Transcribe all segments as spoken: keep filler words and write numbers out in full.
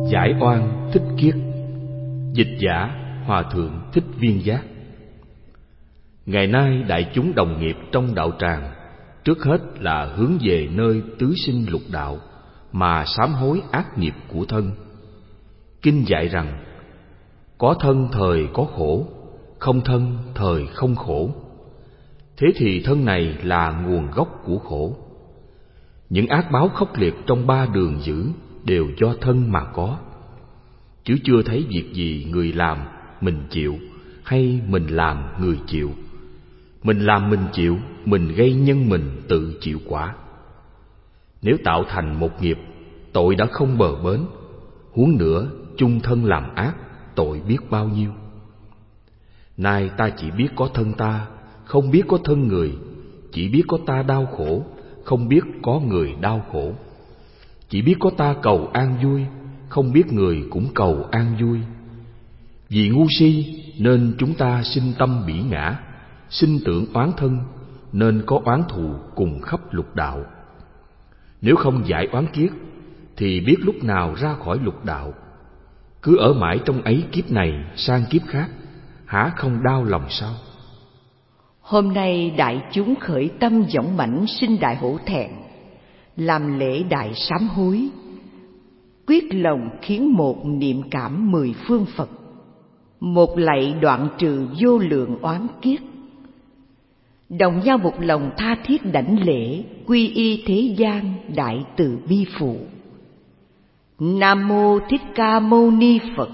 Giải oan Thích Kiết. Dịch giả Hòa thượng Thích Viên Giác. Ngày nay đại chúng đồng nghiệp trong đạo tràng trước hết là hướng về nơi tứ sinh lục đạo mà sám hối ác nghiệp của thân. Kinh dạy rằng có thân thời có khổ, không thân thời không khổ. Thế thì thân này là nguồn gốc của khổ. Những ác báo khốc liệt trong ba đường dữ đều do thân mà có, chứ chưa thấy việc gì người làm mình chịu hay mình làm người chịu. Mình làm mình chịu, mình gây nhân mình tự chịu quả. Nếu tạo thành một nghiệp, tội đã không bờ bến, huống nữa chung thân làm ác, tội biết bao nhiêu. Nay ta chỉ biết có thân ta, không biết có thân người, chỉ biết có ta đau khổ, không biết có người đau khổ. Chỉ biết có ta cầu an vui, không biết người cũng cầu an vui. Vì ngu si nên chúng ta sinh tâm bỉ ngã, sinh tưởng oán thân, nên có oán thù cùng khắp lục đạo. Nếu không giải oán kiết thì biết lúc nào ra khỏi lục đạo. Cứ ở mãi trong ấy kiếp này sang kiếp khác, há không đau lòng sao? Hôm nay đại chúng khởi tâm dõng mãnh sinh đại hổ thẹn, làm lễ đại sám hối, quyết lòng khiến một niệm cảm mười phương Phật, một lạy đoạn trừ vô lượng oán kiết. Đồng nhau một lòng tha thiết đảnh lễ, quy y thế gian đại từ bi phụ. Nam mô Thích Ca Mâu Ni Phật.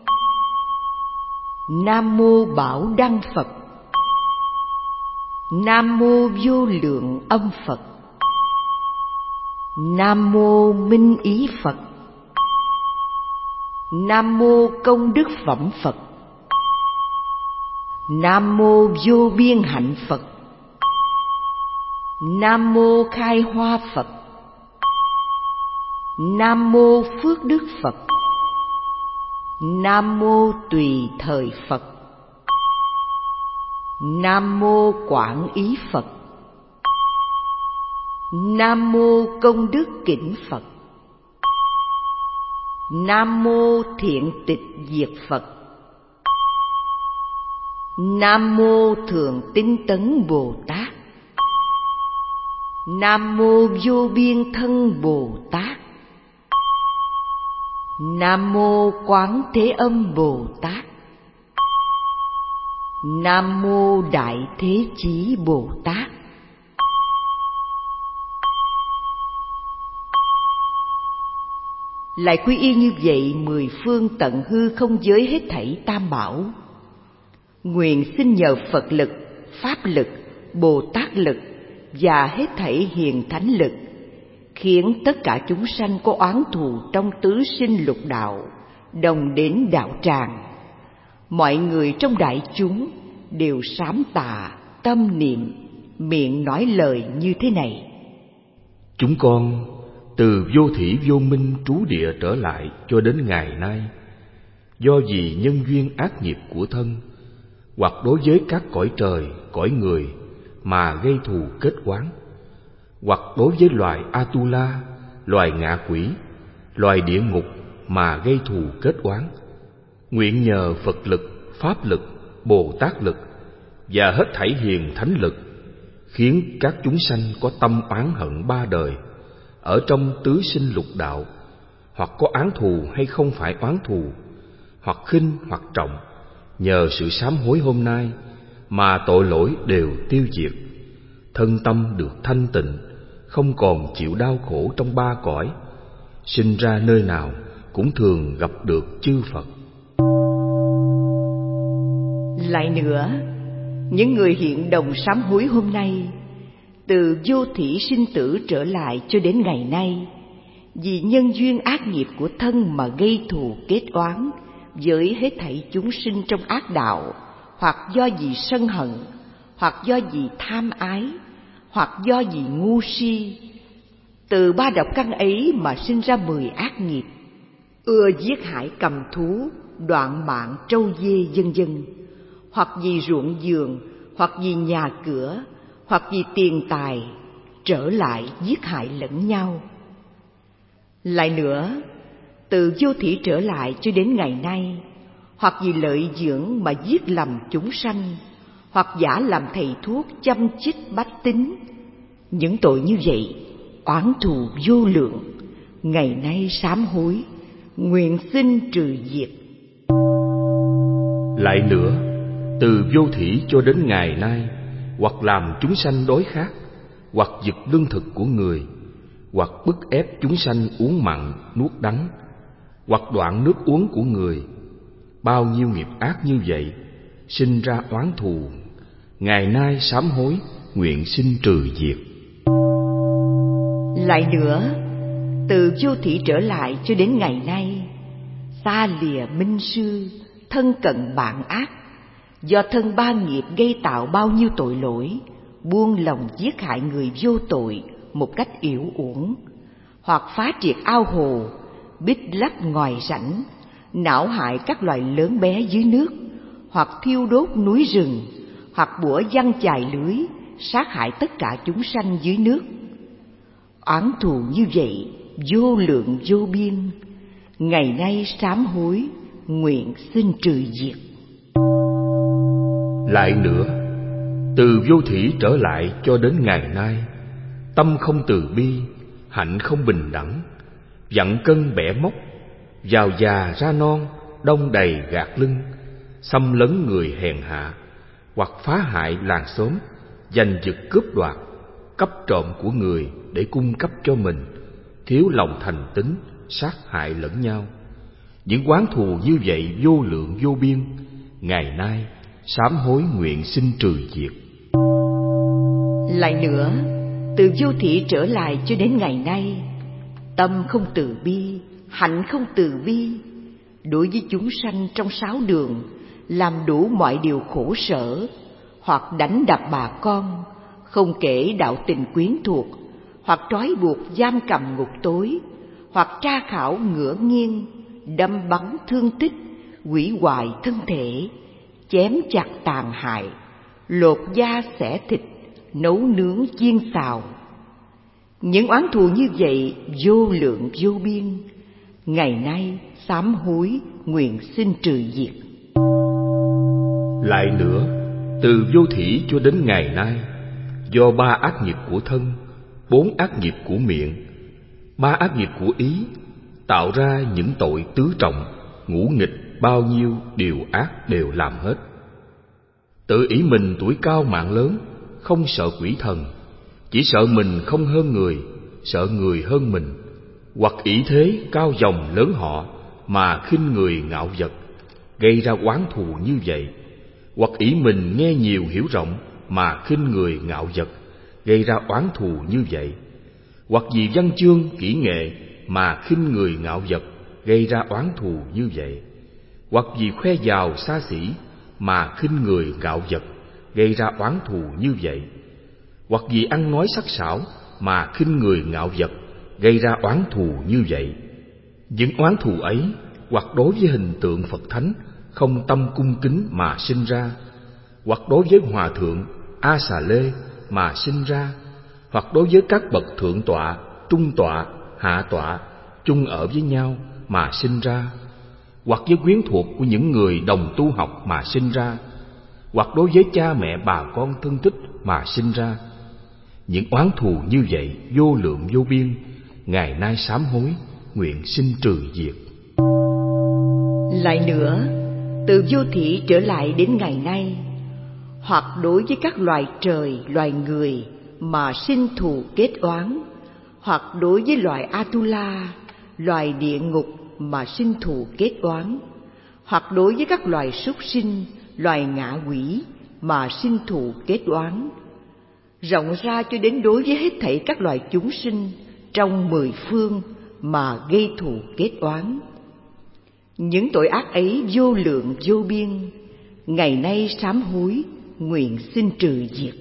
Nam mô Bảo Đăng Phật. Nam mô Vô Lượng Âm Phật. Nam mô Minh Ý Phật. Nam mô Công Đức Phẩm Phật. Nam mô Vô Biên Hạnh Phật. Nam mô Khai Hoa Phật. Nam mô Phước Đức Phật. Nam mô Tùy Thời Phật. Nam mô Quảng Ý Phật. Nam mô Công Đức Kỉnh Phật. Nam mô Thiện Tịch Diệt Phật. Nam mô Thượng Tinh Tấn Bồ Tát. Nam mô Vô Biên Thân Bồ Tát. Nam mô Quán Thế Âm Bồ Tát. Nam mô Đại Thế Chí Bồ Tát. Lại quy y như vậy mười phương tận hư không giới hết thảy tam bảo. Nguyện xin nhờ Phật lực, Pháp lực, Bồ Tát lực và hết thảy hiền thánh lực, khiến tất cả chúng sanh có oán thù trong tứ sinh lục đạo đồng đến đạo tràng. Mọi người trong đại chúng đều sám tạ, tâm niệm, miệng nói lời như thế này: Chúng con từ vô thỉ vô minh trú địa trở lại cho đến ngày nay, do vì nhân duyên ác nghiệp của thân, hoặc đối với các cõi trời, cõi người mà gây thù kết oán, hoặc đối với loài Atula, loài ngạ quỷ, loài địa ngục mà gây thù kết oán, nguyện nhờ Phật lực, Pháp lực, Bồ Tát lực và hết thảy hiền thánh lực, khiến các chúng sanh có tâm oán hận ba đời ở trong tứ sinh lục đạo, hoặc có oán thù hay không phải oán thù, hoặc khinh hoặc trọng, nhờ sự sám hối hôm nay mà tội lỗi đều tiêu diệt, thân tâm được thanh tịnh, không còn chịu đau khổ trong ba cõi, sinh ra nơi nào cũng thường gặp được chư Phật. Lại nữa, những người hiện đồng sám hối hôm nay, từ vô thỉ sinh tử trở lại cho đến ngày nay, vì nhân duyên ác nghiệp của thân mà gây thù kết oán với hết thảy chúng sinh trong ác đạo, hoặc do vì sân hận, hoặc do vì tham ái, hoặc do vì ngu si. Từ ba độc căn ấy mà sinh ra mười ác nghiệp: ưa giết hại cầm thú, đoạn mạng trâu dê, vân vân. Hoặc vì ruộng vườn, hoặc vì nhà cửa, hoặc vì tiền tài, trở lại giết hại lẫn nhau. Lại nữa, từ vô thủy trở lại cho đến ngày nay, hoặc vì lợi dưỡng mà giết lầm chúng sanh, hoặc giả làm thầy thuốc chăm chích bách tính. Những tội như vậy, oán thù vô lượng, ngày nay sám hối, nguyện xin trừ diệt. Lại nữa, từ vô thủy cho đến ngày nay, hoặc làm chúng sanh đói khát, hoặc giật lương thực của người, hoặc bức ép chúng sanh uống mặn nuốt đắng, hoặc đoạn nước uống của người, bao nhiêu nghiệp ác như vậy, sinh ra oán thù, ngày nay sám hối, nguyện xin trừ diệt. Lại nữa, từ vô thủy trở lại cho đến ngày nay, xa lìa minh sư, thân cận bạn ác, do thân ba nghiệp gây tạo bao nhiêu tội lỗi, buông lòng giết hại người vô tội một cách yểu uổng, hoặc phá triệt ao hồ, bít lấp ngoài rãnh, não hại các loài lớn bé dưới nước, hoặc thiêu đốt núi rừng, hoặc bủa giăng chài lưới, sát hại tất cả chúng sanh dưới nước. Oán thù như vậy vô lượng vô biên, ngày nay sám hối, nguyện xin trừ diệt. Lại nữa, từ vô thủy trở lại cho đến ngày nay, tâm không từ bi, hạnh không bình đẳng, vặn cân bẻ móc, giàu già ra non, đông đầy gạt lưng, xâm lấn người hèn hạ, hoặc phá hại làng xóm, giành giật cướp đoạt, cấp trộm của người để cung cấp cho mình, thiếu lòng thành tín, sát hại lẫn nhau. Những oán thù như vậy vô lượng vô biên, ngày nay sám hối nguyện xin trừ diệt. Lại nữa, từ vô thủy trở lại cho đến ngày nay, tâm không từ bi, hạnh không từ bi, đối với chúng sanh trong sáu đường, làm đủ mọi điều khổ sở, hoặc đánh đập bà con, không kể đạo tình quyến thuộc, hoặc trói buộc giam cầm ngục tối, hoặc tra khảo ngửa nghiêng, đâm bắn thương tích, hủy hoại thân thể, chém chặt tàn hại, lột da xẻ thịt, nấu nướng chiên xào. Những oán thù như vậy vô lượng vô biên, ngày nay sám hối, nguyện xin trừ diệt. Lại nữa, từ vô thủy cho đến ngày nay, do ba ác nghiệp của thân, bốn ác nghiệp của miệng, ba ác nghiệp của ý, tạo ra những tội tứ trọng, ngũ nghịch, bao nhiêu điều ác đều làm hết. Tự ý mình tuổi cao mạng lớn, không sợ quỷ thần, chỉ sợ mình không hơn người, sợ người hơn mình, hoặc ỷ thế cao dòng lớn họ mà khinh người ngạo vật, gây ra oán thù như vậy, hoặc ỷ mình nghe nhiều hiểu rộng mà khinh người ngạo vật, gây ra oán thù như vậy, hoặc vì văn chương kỹ nghệ mà khinh người ngạo vật, gây ra oán thù như vậy, hoặc vì khoe giàu xa xỉ mà khinh người ngạo vật, gây ra oán thù như vậy, hoặc vì ăn nói sắc sảo mà khinh người ngạo vật, gây ra oán thù như vậy. Những oán thù ấy, hoặc đối với hình tượng Phật Thánh không tâm cung kính mà sinh ra, hoặc đối với Hòa Thượng A Xà Lê mà sinh ra, hoặc đối với các bậc thượng tọa, trung tọa, hạ tọa chung ở với nhau mà sinh ra, hoặc với quyến thuộc của những người đồng tu học mà sinh ra, hoặc đối với cha mẹ bà con thân thích mà sinh ra. Những oán thù như vậy vô lượng vô biên, ngày nay sám hối, nguyện xin trừ diệt. Lại nữa, từ vô thủy trở lại đến ngày nay, hoặc đối với các loài trời, loài người mà sinh thù kết oán, hoặc đối với loài Atula, loài địa ngục mà sinh thù kết oán, hoặc đối với các loài súc sinh, loài ngạ quỷ mà sinh thù kết oán, rộng ra cho đến đối với hết thảy các loài chúng sinh trong mười phương mà gây thù kết oán. Những tội ác ấy vô lượng vô biên, ngày nay sám hối, nguyện xin trừ diệt.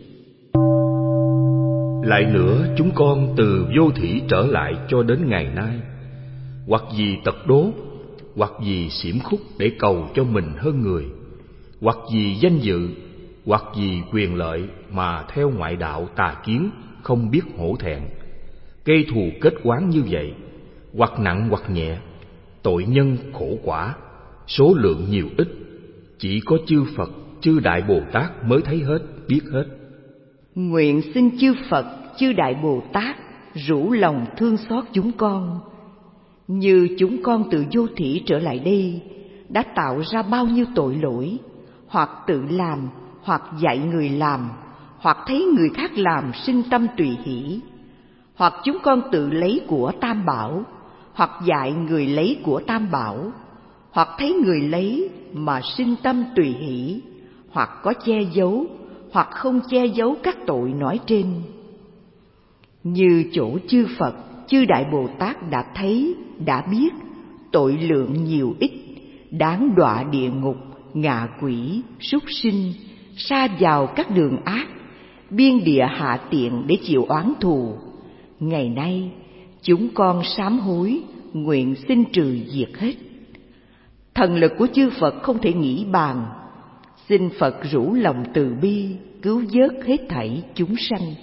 Lại nữa, chúng con từ vô thủy trở lại cho đến ngày nay, hoặc vì tật đố, hoặc vì xiểm khúc để cầu cho mình hơn người, hoặc vì danh dự, hoặc vì quyền lợi mà theo ngoại đạo tà kiến không biết hổ thẹn, gây thù kết oán như vậy, hoặc nặng hoặc nhẹ, tội nhân khổ quả, số lượng nhiều ít, chỉ có chư Phật, chư Đại Bồ Tát mới thấy hết, biết hết. Nguyện xin chư Phật, chư Đại Bồ Tát rủ lòng thương xót chúng con. Như chúng con từ vô thỉ trở lại đây đã tạo ra bao nhiêu tội lỗi, hoặc tự làm, hoặc dạy người làm, hoặc thấy người khác làm sinh tâm tùy hỷ, hoặc chúng con tự lấy của Tam Bảo, hoặc dạy người lấy của Tam Bảo, hoặc thấy người lấy mà sinh tâm tùy hỷ, hoặc có che giấu, hoặc không che giấu các tội nói trên. Như chỗ chư Phật, chư Đại Bồ Tát đã thấy, đã biết, tội lượng nhiều ít, đáng đọa địa ngục, ngạ quỷ, súc sinh, sa vào các đường ác, biên địa hạ tiện để chịu oán thù. Ngày nay, chúng con sám hối, nguyện xin trừ diệt hết. Thần lực của chư Phật không thể nghĩ bàn, xin Phật rủ lòng từ bi, cứu vớt hết thảy chúng sanh.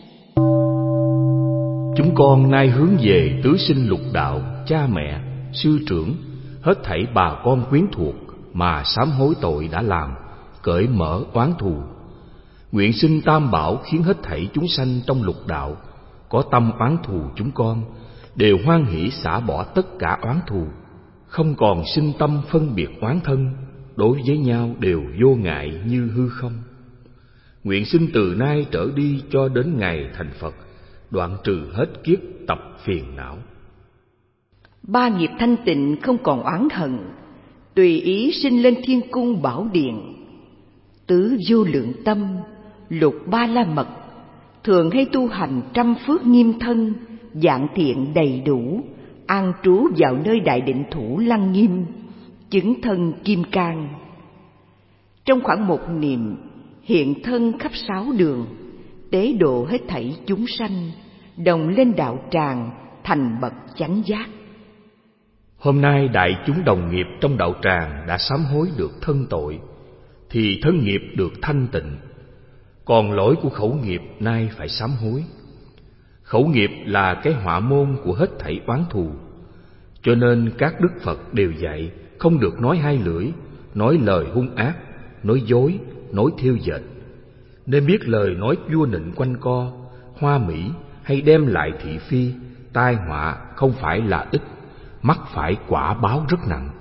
Chúng con nay hướng về tứ sinh lục đạo, cha mẹ, sư trưởng, hết thảy bà con quyến thuộc mà sám hối tội đã làm, cởi mở oán thù. Nguyện xin Tam Bảo khiến hết thảy chúng sanh trong lục đạo có tâm oán thù chúng con đều hoan hỷ xả bỏ tất cả oán thù, không còn sinh tâm phân biệt oán thân, đối với nhau đều vô ngại như hư không. Nguyện xin từ nay trở đi cho đến ngày thành Phật, đoạn trừ hết kiết tập phiền não. Ba nghiệp thanh tịnh không còn oán hận, tùy ý sinh lên thiên cung bảo điện. Tứ vô lượng tâm, lục ba la mật, thường hay tu hành trăm phước nghiêm thân, dạng thiện đầy đủ, an trú vào nơi đại định thủ lăng nghiêm, chứng thân kim cang. Trong khoảng một niệm, hiện thân khắp sáu đường, tế độ hết thảy chúng sanh, đồng lên đạo tràng, thành bậc chánh giác. Hôm nay đại chúng đồng nghiệp trong đạo tràng đã sám hối được thân tội, thì thân nghiệp được thanh tịnh. Còn lỗi của khẩu nghiệp nay phải sám hối. Khẩu nghiệp là cái họa môn của hết thảy oán thù, cho nên các đức Phật đều dạy không được nói hai lưỡi, nói lời hung ác, nói dối, nói thiêu dệt. Nên biết lời nói vua nịnh quanh co, hoa mỹ hay đem lại thị phi, tai họa không phải là ít, mắc phải quả báo rất nặng.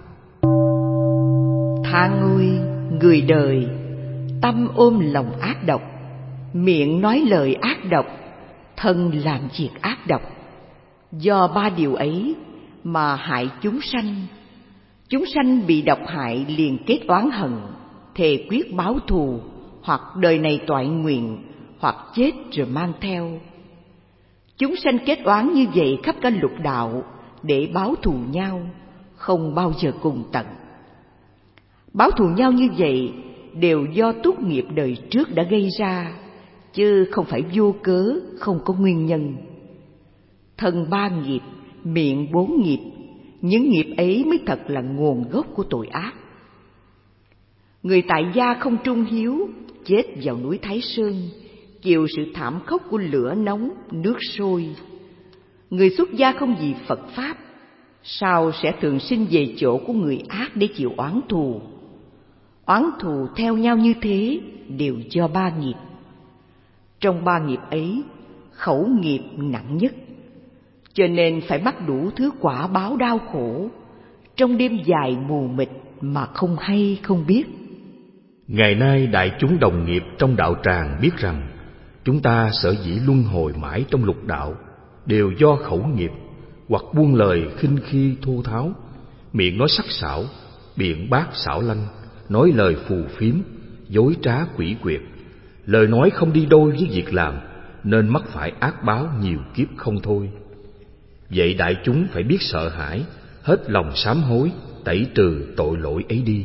Tha ngôi người đời, tâm ôm lòng ác độc, miệng nói lời ác độc, thân làm việc ác độc. Do ba điều ấy mà hại chúng sanh. Chúng sanh bị độc hại liền kết oán hận, thề quyết báo thù, hoặc đời này toại nguyện, hoặc chết rồi mang theo. Chúng sanh kết oán như vậy khắp cả lục đạo để báo thù nhau, không bao giờ cùng tận. Báo thù nhau như vậy đều do túc nghiệp đời trước đã gây ra, chứ không phải vô cớ, không có nguyên nhân. Thân ba nghiệp, miệng bốn nghiệp, những nghiệp ấy mới thật là nguồn gốc của tội ác. Người tại gia không trung hiếu, chết vào núi Thái Sơn, chịu sự thảm khốc của lửa nóng, nước sôi. Người xuất gia không vì Phật Pháp, sao sẽ thường sinh về chỗ của người ác để chịu oán thù. Oán thù theo nhau như thế đều do ba nghiệp. Trong ba nghiệp ấy, khẩu nghiệp nặng nhất, cho nên phải mắc đủ thứ quả báo đau khổ, trong đêm dài mù mịt mà không hay không biết. Ngày nay đại chúng đồng nghiệp trong đạo tràng biết rằng chúng ta sở dĩ luân hồi mãi trong lục đạo đều do khẩu nghiệp, hoặc buông lời khinh khi thô tháo, miệng nói sắc sảo, biện bác xảo lanh, nói lời phù phiếm, dối trá quỷ quyệt, lời nói không đi đôi với việc làm, nên mắc phải ác báo nhiều kiếp không thôi. Vậy đại chúng phải biết sợ hãi, hết lòng sám hối, tẩy trừ tội lỗi ấy đi.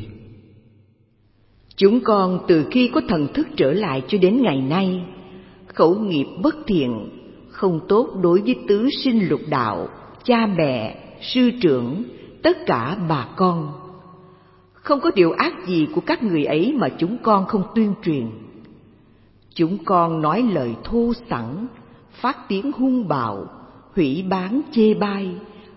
Chúng con từ khi có thần thức trở lại cho đến ngày nay, khẩu nghiệp bất thiện, không tốt đối với tứ sinh lục đạo, cha mẹ, sư trưởng, tất cả bà con. Không có điều ác gì của các người ấy mà chúng con không tuyên truyền. Chúng con nói lời thô sẵn, phát tiếng hung bạo, hủy báng chê bai,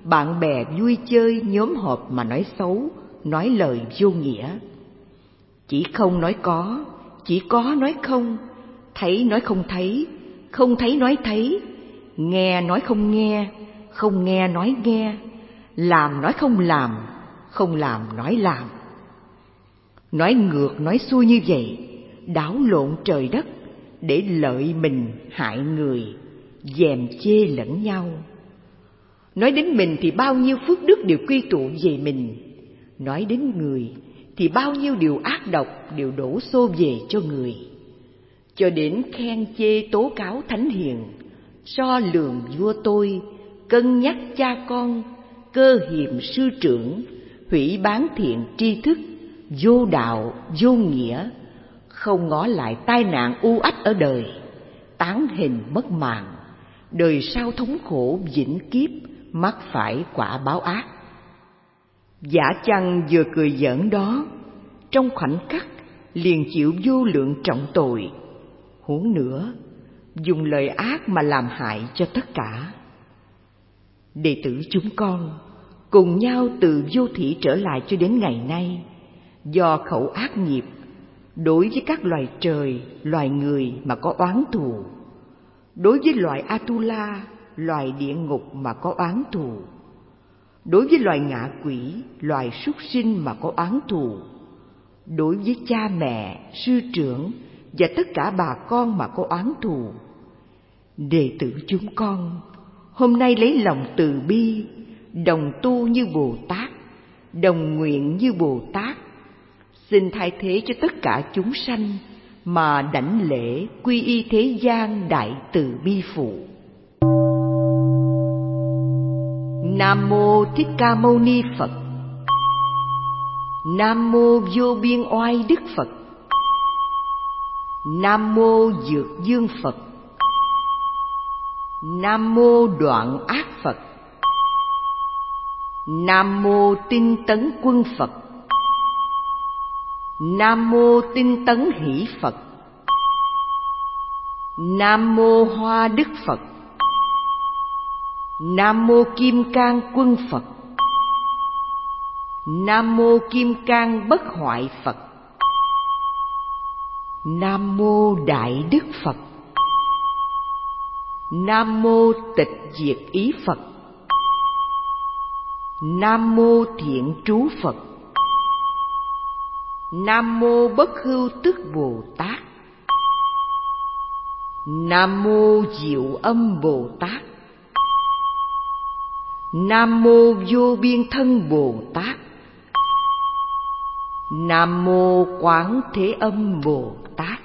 bạn bè vui chơi nhóm họp mà nói xấu, nói lời vô nghĩa. Chỉ không nói có, chỉ có nói không, thấy nói không thấy, không thấy nói thấy, nghe nói không nghe, không nghe nói nghe, làm nói không làm, không làm nói làm. Nói ngược nói xuôi như vậy, đảo lộn trời đất, để lợi mình hại người, dèm chê lẫn nhau. Nói đến mình thì bao nhiêu phước đức đều quy tụ về mình, nói đến người thì bao nhiêu điều ác độc đều đổ xô về cho người. Cho đến khen chê tố cáo thánh hiền, so lường vua tôi, cân nhắc cha con, cơ hiềm sư trưởng, hủy bán thiện tri thức, vô đạo vô nghĩa, không ngó lại tai nạn u ách ở đời, tán hình mất mạng, đời sau thống khổ vĩnh kiếp, mắc phải quả báo ác. Giả chăng vừa cười giỡn đó, trong khoảnh khắc liền chịu vô lượng trọng tội. Huống nữa, dùng lời ác mà làm hại cho tất cả. Đệ tử chúng con cùng nhau từ vô thủy trở lại cho đến ngày nay, do khẩu ác nghiệp đối với các loài trời, loài người mà có oán thù, đối với loài Atula, loài địa ngục mà có oán thù, đối với loài ngạ quỷ, loài súc sinh mà có oán thù, đối với cha mẹ, sư trưởng và tất cả bà con mà có oán thù. Đệ tử chúng con hôm nay lấy lòng từ bi, đồng tu như Bồ Tát, đồng nguyện như Bồ Tát, xin thay thế cho tất cả chúng sanh mà đảnh lễ quy y thế gian đại từ bi phụ. Nam mô Thích Ca Mâu Ni Phật. Nam mô Vô Biên Oai Đức Phật. Nam mô Dược Dương Phật. Nam mô Đoạn Ác Phật. Nam mô Tinh Tấn Quân Phật. Nam mô Tinh Tấn Hỷ Phật. Nam mô Hoa Đức Phật. Nam mô Kim Cang Quân Phật. Nam mô Kim Cang Bất Hoại Phật. Nam mô Đại Đức Phật. Nam mô Tịch Diệt Ý Phật. Nam mô Thiện Trú Phật. Nam mô Bất Hưu Tức Bồ Tát. Nam mô Diệu Âm Bồ Tát. Nam mô Vô Biên Thân Bồ Tát. Nam mô Quán Thế Âm Bồ Tát.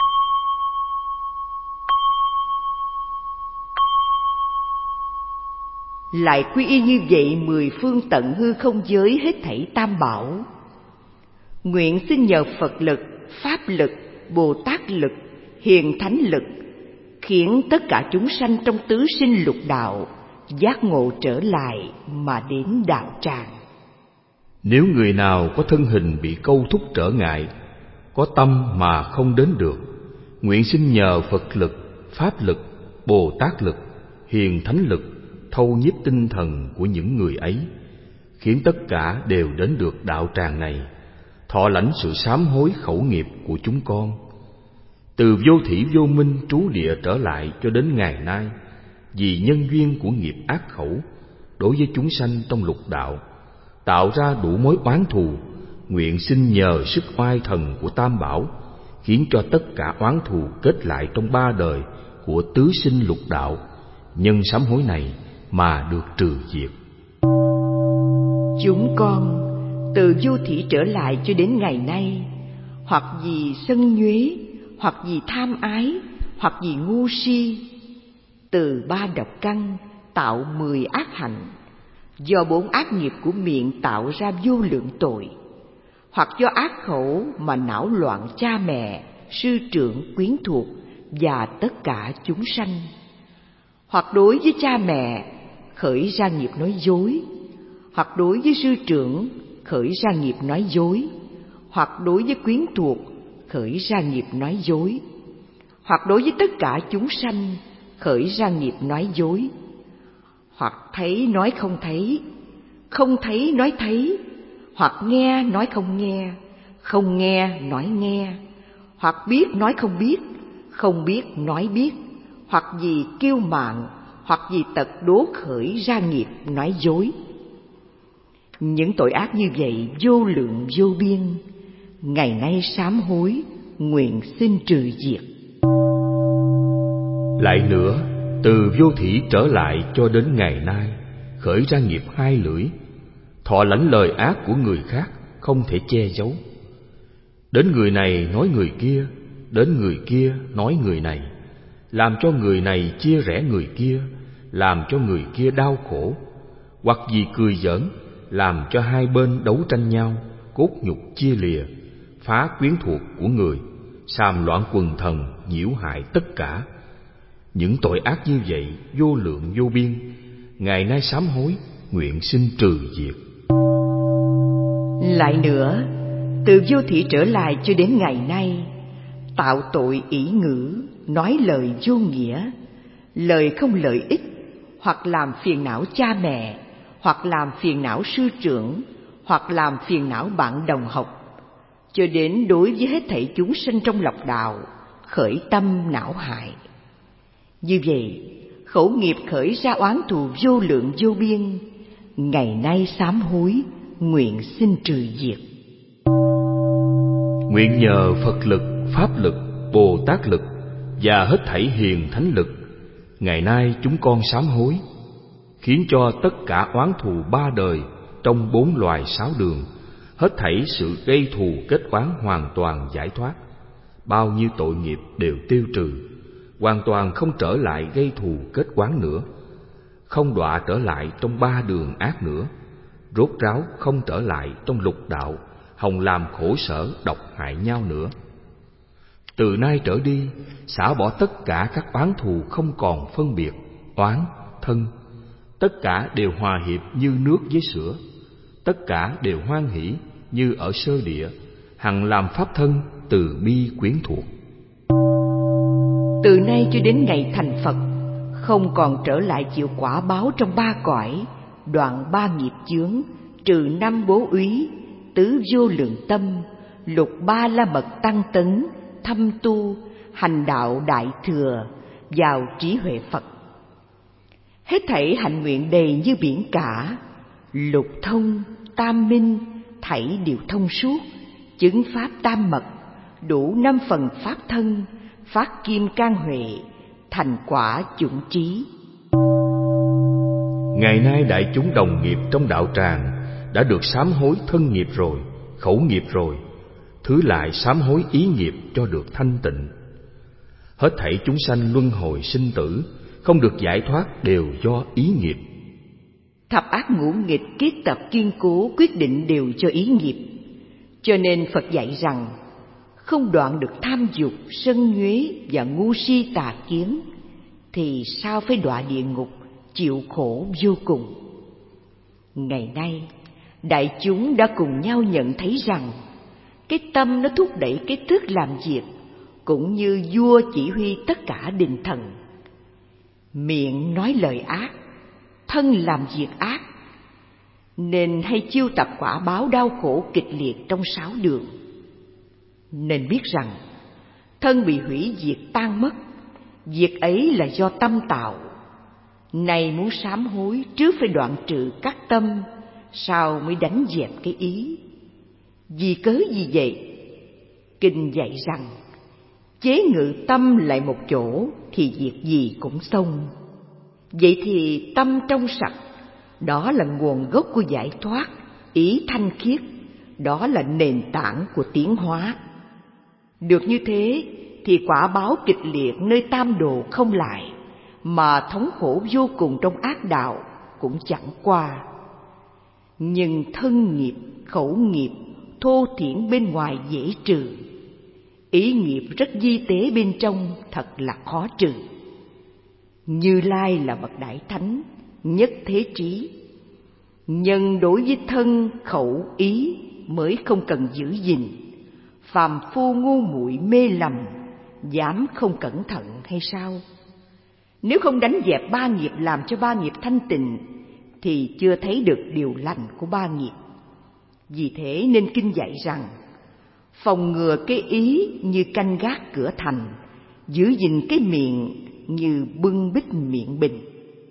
Lại quy y như vậy mười phương tận hư không giới hết thảy tam bảo. Nguyện xin nhờ Phật lực, Pháp lực, Bồ Tát lực, Hiền Thánh lực, khiến tất cả chúng sanh trong tứ sinh lục đạo giác ngộ trở lại mà đến đạo tràng. Nếu người nào có thân hình bị câu thúc trở ngại, có tâm mà không đến được, nguyện xin nhờ Phật lực, Pháp lực, Bồ Tát lực, Hiền Thánh lực thâu nhiếp tinh thần của những người ấy, khiến tất cả đều đến được đạo tràng này, thọ lãnh sự sám hối khẩu nghiệp của chúng con. Từ vô thủy vô minh trú địa trở lại cho đến ngày nay, vì nhân duyên của nghiệp ác khẩu đối với chúng sanh trong lục đạo, tạo ra đủ mối oán thù, nguyện xin nhờ sức oai thần của Tam Bảo, khiến cho tất cả oán thù kết lại trong ba đời của tứ sinh lục đạo, nhân sám hối này mà được trừ diệt. Chúng con từ vô thủy trở lại cho đến ngày nay, hoặc vì sân nhuế, hoặc vì tham ái, hoặc vì ngu si, từ ba độc căn tạo mười ác hạnh, do bốn ác nghiệp của miệng tạo ra vô lượng tội, hoặc do ác khẩu mà não loạn cha mẹ, sư trưởng, quyến thuộc và tất cả chúng sanh, hoặc đối với cha mẹ khởi ra nghiệp nói dối, hoặc đối với sư trưởng khởi ra nghiệp nói dối, hoặc đối với quyến thuộc khởi ra nghiệp nói dối, hoặc đối với tất cả chúng sanh khởi ra nghiệp nói dối, hoặc thấy nói không thấy, không thấy nói thấy, hoặc nghe nói không nghe, không nghe nói nghe, hoặc biết nói không biết, không biết nói biết, hoặc vì kiêu mạn, hoặc vì tật đố khởi ra nghiệp nói dối. Những tội ác như vậy vô lượng vô biên, ngày nay sám hối, nguyện xin trừ diệt. Lại nữa, từ vô thỉ trở lại cho đến ngày nay, khởi ra nghiệp hai lưỡi, thọ lãnh lời ác của người khác, không thể che giấu. Đến người này nói người kia, đến người kia nói người này, làm cho người này chia rẽ người kia, làm cho người kia đau khổ, hoặc vì cười giỡn, làm cho hai bên đấu tranh nhau, cốt nhục chia lìa, phá quyến thuộc của người, xàm loạn quần thần, nhiễu hại tất cả. Những tội ác như vậy vô lượng vô biên, ngày nay sám hối, nguyện xin trừ diệt. Lại nữa, từ vô thỉ trở lại cho đến ngày nay, tạo tội ỷ ngữ, nói lời vô nghĩa, lời không lợi ích, hoặc làm phiền não cha mẹ, hoặc làm phiền não sư trưởng, hoặc làm phiền não bạn đồng học, cho đến đối với hết thảy chúng sinh trong lộc đạo, khởi tâm não hại. Như vậy, khẩu nghiệp khởi ra oán thù vô lượng vô biên, ngày nay sám hối, nguyện xin trừ diệt. Nguyện nhờ Phật lực, Pháp lực, Bồ Tát lực và hết thảy hiền thánh lực, ngày nay chúng con sám hối, khiến cho tất cả oán thù ba đời trong bốn loài sáu đường, hết thảy sự gây thù kết oán hoàn toàn giải thoát, bao nhiêu tội nghiệp đều tiêu trừ, hoàn toàn không trở lại gây thù kết oán nữa, không đọa trở lại trong ba đường ác nữa, rốt ráo không trở lại trong lục đạo hòng làm khổ sở độc hại nhau nữa. Từ nay trở đi, xả bỏ tất cả các oán thù không còn phân biệt, oán, thân, tất cả đều hòa hiệp như nước với sữa, tất cả đều hoan hỷ như ở sơ địa, hằng làm pháp thân từ bi quyến thuộc. Từ nay cho đến ngày thành Phật, không còn trở lại chịu quả báo trong ba cõi, đoạn ba nghiệp chướng, trừ năm bố úy, tứ vô lượng tâm, lục ba la mật tăng tấn, thâm tu, hành đạo đại thừa, vào trí huệ Phật. Hết thảy hạnh nguyện đầy như biển cả, lục thông, tam minh, thảy đều thông suốt, chứng pháp tam mật, đủ năm phần pháp thân, phát kim can huệ, thành quả chủng trí. Ngày nay đại chúng đồng nghiệp trong đạo tràng đã được sám hối thân nghiệp rồi, khẩu nghiệp rồi, thứ lại sám hối ý nghiệp cho được thanh tịnh. Hết thảy chúng sanh luân hồi sinh tử, không được giải thoát đều do ý nghiệp. Thập ác ngũ nghịch kết tập kiên cố, quyết định đều cho ý nghiệp. Cho nên Phật dạy rằng, không đoạn được tham dục, sân nhuế và ngu si tà kiến, thì sao phải đọa địa ngục, chịu khổ vô cùng. Ngày nay, đại chúng đã cùng nhau nhận thấy rằng, cái tâm nó thúc đẩy cái thức làm việc, cũng như vua chỉ huy tất cả đình thần. Miệng nói lời ác, thân làm việc ác, nên hay chiêu tập quả báo đau khổ kịch liệt trong sáu đường. Nên biết rằng, thân bị hủy diệt tan mất, việc ấy là do tâm tạo. Này muốn sám hối, trước phải đoạn trừ các tâm, sau mới đánh dẹp cái ý. Vì cớ gì vậy? Kinh dạy rằng, chế ngự tâm lại một chỗ thì việc gì cũng xong. Vậy thì tâm trong sạch, đó là nguồn gốc của giải thoát, ý thanh khiết, đó là nền tảng của tiến hóa. Được như thế thì quả báo kịch liệt nơi tam đồ không lại, mà thống khổ vô cùng trong ác đạo cũng chẳng qua. Nhưng thân nghiệp, khẩu nghiệp, thô thiển bên ngoài dễ trừ, ý nghiệp rất di tế bên trong thật là khó trừ. Như Lai là bậc đại thánh, nhất thế trí. Nhân đối với thân, khẩu, ý mới không cần giữ gìn. Phàm phu ngu muội mê lầm, dám không cẩn thận hay sao? Nếu không đánh dẹp ba nghiệp làm cho ba nghiệp thanh tịnh thì chưa thấy được điều lành của ba nghiệp. Vì thế nên kinh dạy rằng phòng ngừa cái ý như canh gác cửa thành, giữ gìn cái miệng như bưng bít miệng bình.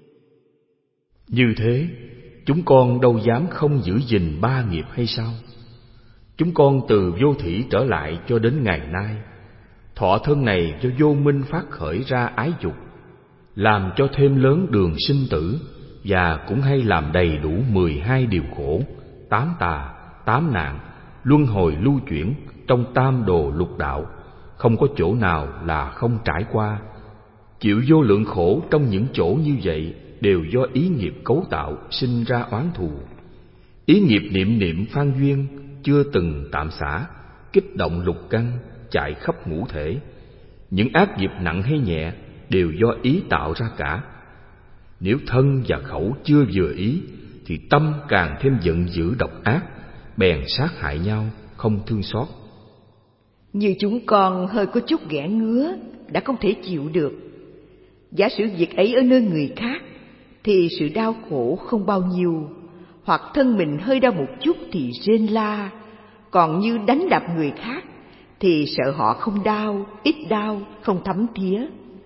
Như thế, chúng con đâu dám không giữ gìn ba nghiệp hay sao? Chúng con từ vô thủy trở lại cho đến ngày nay, thọ thân này do vô minh phát khởi ra ái dục, làm cho thêm lớn đường sinh tử, và cũng hay làm đầy đủ mười hai điều khổ, tám tà, tám nạn, luân hồi lưu chuyển trong tam đồ lục đạo, không có chỗ nào là không trải qua. Chịu vô lượng khổ trong những chỗ như vậy đều do ý nghiệp cấu tạo sinh ra oán thù. Ý nghiệp niệm niệm phan duyên chưa từng tạm xả, kích động lục căn, chạy khắp ngũ thể. Những ác nghiệp nặng hay nhẹ đều do ý tạo ra cả. Nếu thân và khẩu chưa vừa ý thì tâm càng thêm giận dữ độc ác, bèn sát hại nhau không thương xót. Như chúng con hơi có chút ghẻ ngứa đã không thể chịu được. Giả sử việc ấy ở nơi người khác thì sự đau khổ không bao nhiêu, hoặc thân mình hơi đau một chút thì rên la. Còn như đánh đập người khác thì sợ họ không đau, ít đau, không thấm thía.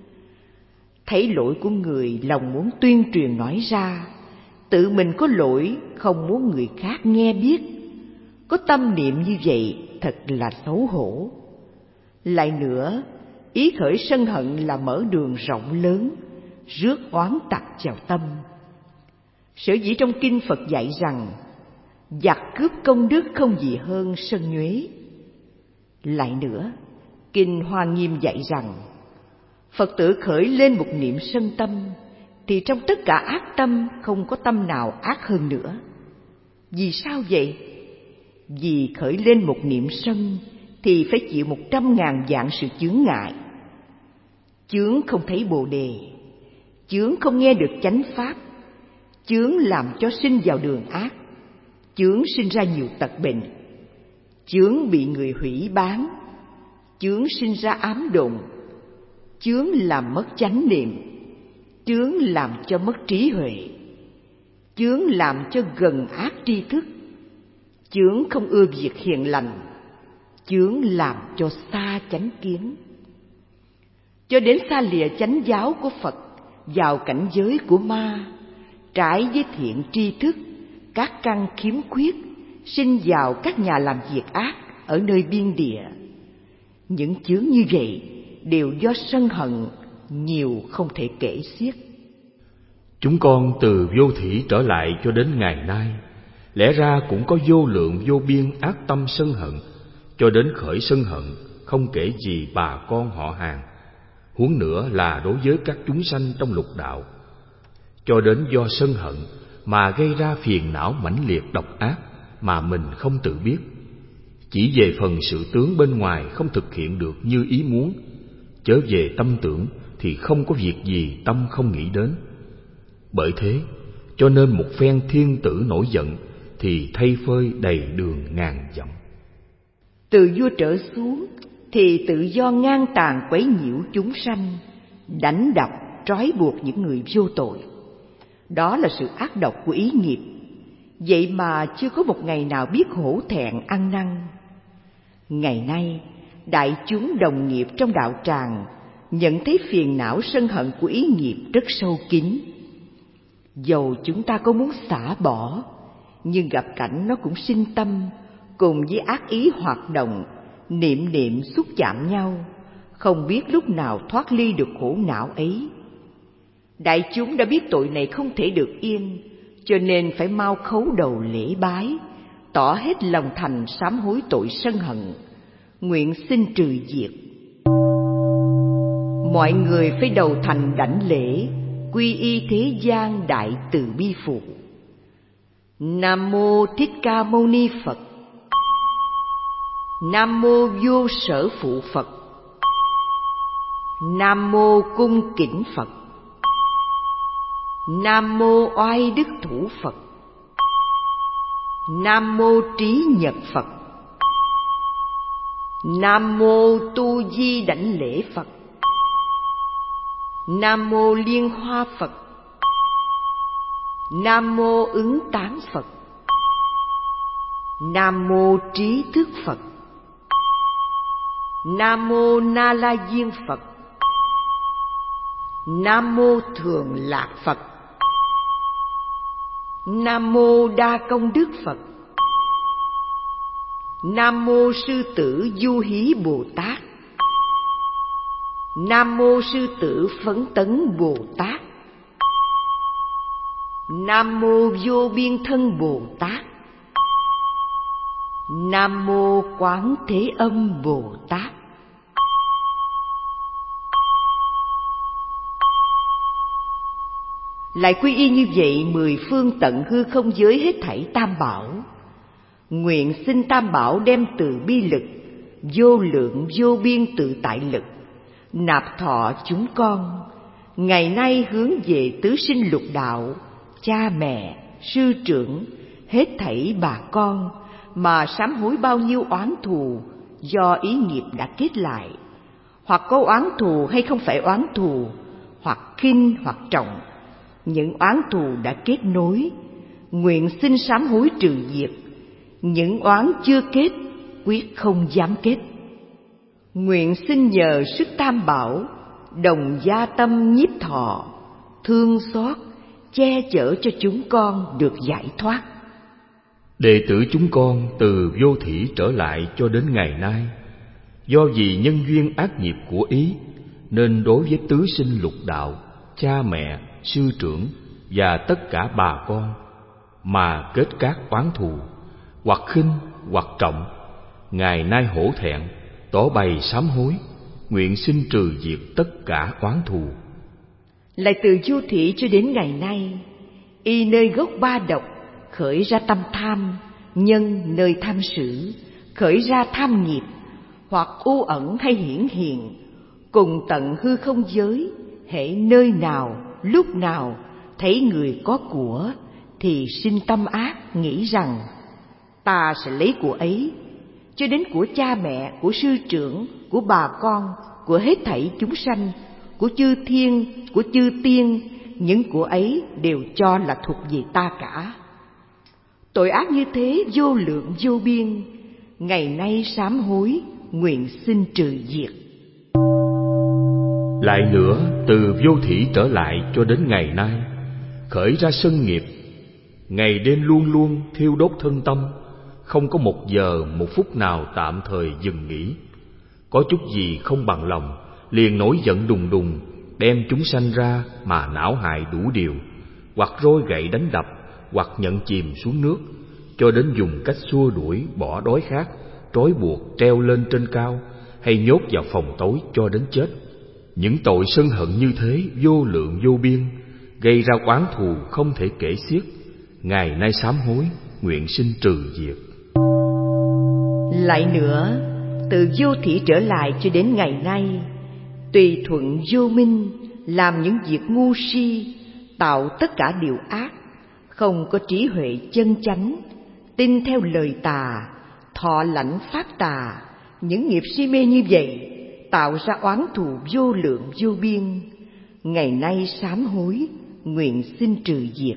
Thấy lỗi của người, lòng muốn tuyên truyền nói ra. Tự mình có lỗi, không muốn người khác nghe biết. Có tâm niệm như vậy thật là xấu hổ. Lại nữa, ý khởi sân hận là mở đường rộng lớn, rước oán tặc vào tâm. Sở dĩ trong kinh Phật dạy rằng giặc cướp công đức không gì hơn sân nhuế. Lại nữa, kinh Hoa Nghiêm dạy rằng Phật tử khởi lên một niệm sân tâm thì trong tất cả ác tâm không có tâm nào ác hơn nữa. Vì sao vậy? Vì khởi lên một niệm sân thì phải chịu một trăm ngàn vạn sự chướng ngại. Chướng không thấy Bồ Đề, chướng không nghe được chánh pháp, chướng làm cho sinh vào đường ác, chướng sinh ra nhiều tật bệnh, chướng bị người hủy bán, chướng sinh ra ám độn, chướng làm mất chánh niệm, chướng làm cho mất trí huệ, chướng làm cho gần ác tri thức, chướng không ưa việc hiền lành, chướng làm cho xa chánh kiến. Cho đến xa lìa chánh giáo của Phật, vào cảnh giới của ma, trái với thiện tri thức, các căn khiếm khuyết, sinh vào các nhà làm việc ác ở nơi biên địa. Những chướng như vậy đều do sân hận, nhiều không thể kể xiết. Chúng con từ vô thủy trở lại cho đến ngày nay, lẽ ra cũng có vô lượng vô biên ác tâm sân hận, cho đến khởi sân hận không kể gì bà con họ hàng, huống nữa là đối với các chúng sanh trong lục đạo. Cho đến do sân hận mà gây ra phiền não mãnh liệt độc ác mà mình không tự biết. Chỉ về phần sự tướng bên ngoài không thực hiện được như ý muốn, chớ về tâm tưởng thì không có việc gì tâm không nghĩ đến. Bởi thế, cho nên một phen thiên tử nổi giận thì thay phơi đầy đường ngàn dặm. Từ vua trở xuống thì tự do ngang tàn quấy nhiễu chúng sanh, đánh đập trói buộc những người vô tội. Đó là sự ác độc của ý nghiệp. Vậy mà chưa có một ngày nào biết hổ thẹn ăn năn. Ngày nay, đại chúng đồng nghiệp trong đạo tràng nhận thấy phiền não sân hận của ý nghiệp rất sâu kín. Dầu chúng ta có muốn xả bỏ, nhưng gặp cảnh nó cũng sinh tâm, cùng với ác ý hoạt động, niệm niệm xúc chạm nhau, không biết lúc nào thoát ly được khổ não ấy. Đại chúng đã biết tội này không thể được yên, cho nên phải mau khấu đầu lễ bái, tỏ hết lòng thành sám hối tội sân hận, nguyện xin trừ diệt. Mọi người phải đầu thành đảnh lễ, quy y thế gian đại từ bi phụ. Nam mô Thích Ca Mâu Ni Phật. Nam mô Vô Sở Phụ Phật. Nam mô Cung Kính Phật. Nam mô Oai Đức Thủ Phật. Nam mô Trí Nhật Phật. Nam mô Tu Di Đảnh Lễ Phật. Nam mô Liên Hoa Phật. Nam mô Ứng Tán Phật. Nam mô Trí Thức Phật. Nam mô Na La Diên Phật. Nam mô Thường Lạc Phật. Nam mô Đa Công Đức Phật. Nam mô Sư Tử Du Hí Bồ Tát. Nam mô Sư Tử Phấn Tấn Bồ Tát. Nam mô Vô Biên Thân Bồ Tát. Nam mô Quán Thế Âm Bồ Tát. Lại quy y như vậy mười phương tận hư không giới hết thảy tam bảo. Nguyện xin tam bảo đem từ bi lực, vô lượng vô biên tự tại lực, nạp thọ chúng con, ngày nay hướng về tứ sinh lục đạo, cha mẹ, sư trưởng, hết thảy bà con, mà sám hối bao nhiêu oán thù do ý nghiệp đã kết lại, hoặc có oán thù hay không phải oán thù, hoặc khinh hoặc trọng, những oán thù đã kết nối, nguyện xin sám hối trừ diệt. Những oán chưa kết, quyết không dám kết. Nguyện xin nhờ sức tam bảo, đồng gia tâm nhiếp thọ, thương xót, che chở cho chúng con được giải thoát. Đệ tử chúng con từ vô thỉ trở lại cho đến ngày nay, do vì nhân duyên ác nghiệp của ý, nên đối với tứ sinh lục đạo, cha mẹ, sư trưởng và tất cả bà con mà kết các oán thù, hoặc khinh hoặc trọng, ngày nay hổ thẹn, tỏ bày sám hối, nguyện xin trừ diệt tất cả oán thù. Lại từ vô thỉ cho đến ngày nay, y nơi gốc ba độc khởi ra tâm tham, nhân nơi tham sử khởi ra tham nghiệp, hoặc u ẩn hay hiển hiện, cùng tận hư không giới, hễ nơi nào lúc nào thấy người có của thì sinh tâm ác, nghĩ rằng ta sẽ lấy của ấy, cho đến của cha mẹ, của sư trưởng, của bà con, của hết thảy chúng sanh, của chư thiên, của chư tiên, những của ấy đều cho là thuộc về ta cả. Tội ác như thế vô lượng vô biên, ngày nay sám hối, nguyện xin trừ diệt. Lại nữa, từ vô thỉ trở lại cho đến ngày nay, khởi ra sân nghiệp, ngày đêm luôn luôn thiêu đốt thân tâm, không có một giờ một phút nào tạm thời dừng nghỉ. Có chút gì không bằng lòng, liền nổi giận đùng đùng, đem chúng sanh ra mà não hại đủ điều, hoặc roi gậy đánh đập, hoặc nhận chìm xuống nước, cho đến dùng cách xua đuổi bỏ đói khát, trói buộc treo lên trên cao, hay nhốt vào phòng tối cho đến chết. Những tội sân hận như thế vô lượng vô biên, gây ra oán thù không thể kể xiết, ngày nay sám hối, nguyện xin trừ diệt. Lại nữa, từ vô thỉ trở lại cho đến ngày nay, tùy thuận vô minh, làm những việc ngu si, tạo tất cả điều ác, không có trí huệ chân chánh, tin theo lời tà, thọ lãnh pháp tà. Những nghiệp si mê như vậy tạo ra oán thù vô lượng vô biên, ngày nay sám hối, nguyện xin trừ diệt.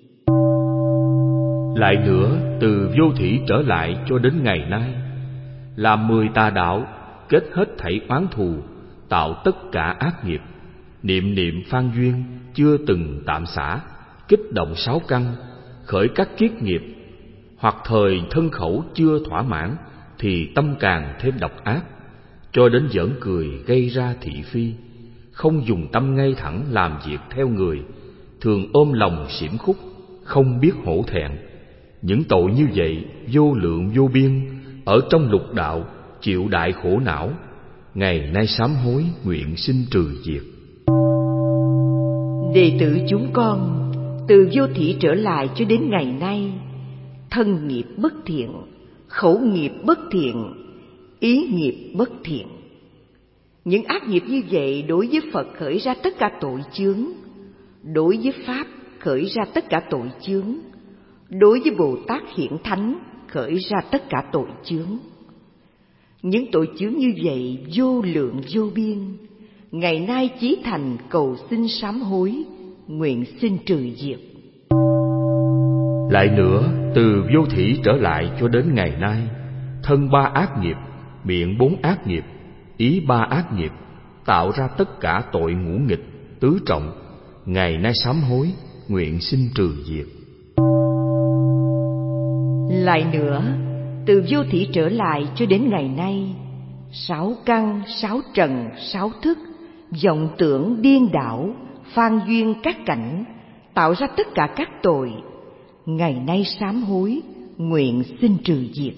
Lại nữa, từ vô thỉ trở lại cho đến ngày nay, làm mười tà đạo, kết hết thảy oán thù, tạo tất cả ác nghiệp, niệm niệm phan duyên chưa từng tạm xả, kích động sáu căn, khởi các kiết nghiệp, hoặc thời thân khẩu chưa thỏa mãn thì tâm càng thêm độc ác, cho đến giỡn cười gây ra thị phi, không dùng tâm ngay thẳng làm việc theo người, thường ôm lòng xỉm khúc, không biết hổ thẹn. Những tội như vậy vô lượng vô biên, ở trong lục đạo chịu đại khổ não, ngày nay sám hối, nguyện xin trừ diệt. Đệ tử chúng con từ vô thỉ trở lại cho đến ngày nay, thân nghiệp bất thiện, khẩu nghiệp bất thiện, ý nghiệp bất thiện. Những ác nghiệp như vậy đối với Phật khởi ra tất cả tội chướng, đối với Pháp khởi ra tất cả tội chướng, đối với Bồ Tát Hiển Thánh khởi ra tất cả tội chướng. Những tội chướng như vậy vô lượng vô biên, ngày nay chí thành cầu xin sám hối, nguyện xin trừ diệt. Lại nữa, từ vô thủy trở lại cho đến ngày nay, thân ba ác nghiệp, miệng bốn ác nghiệp, ý ba ác nghiệp, tạo ra tất cả tội ngũ nghịch, tứ trọng, ngày nay sám hối, nguyện xin trừ diệt. Lại nữa, từ vô thủy trở lại cho đến ngày nay, sáu căn, sáu trần, sáu thức, vọng tưởng điên đảo, phan duyên các cảnh, tạo ra tất cả các tội, ngày nay sám hối, nguyện xin trừ diệt.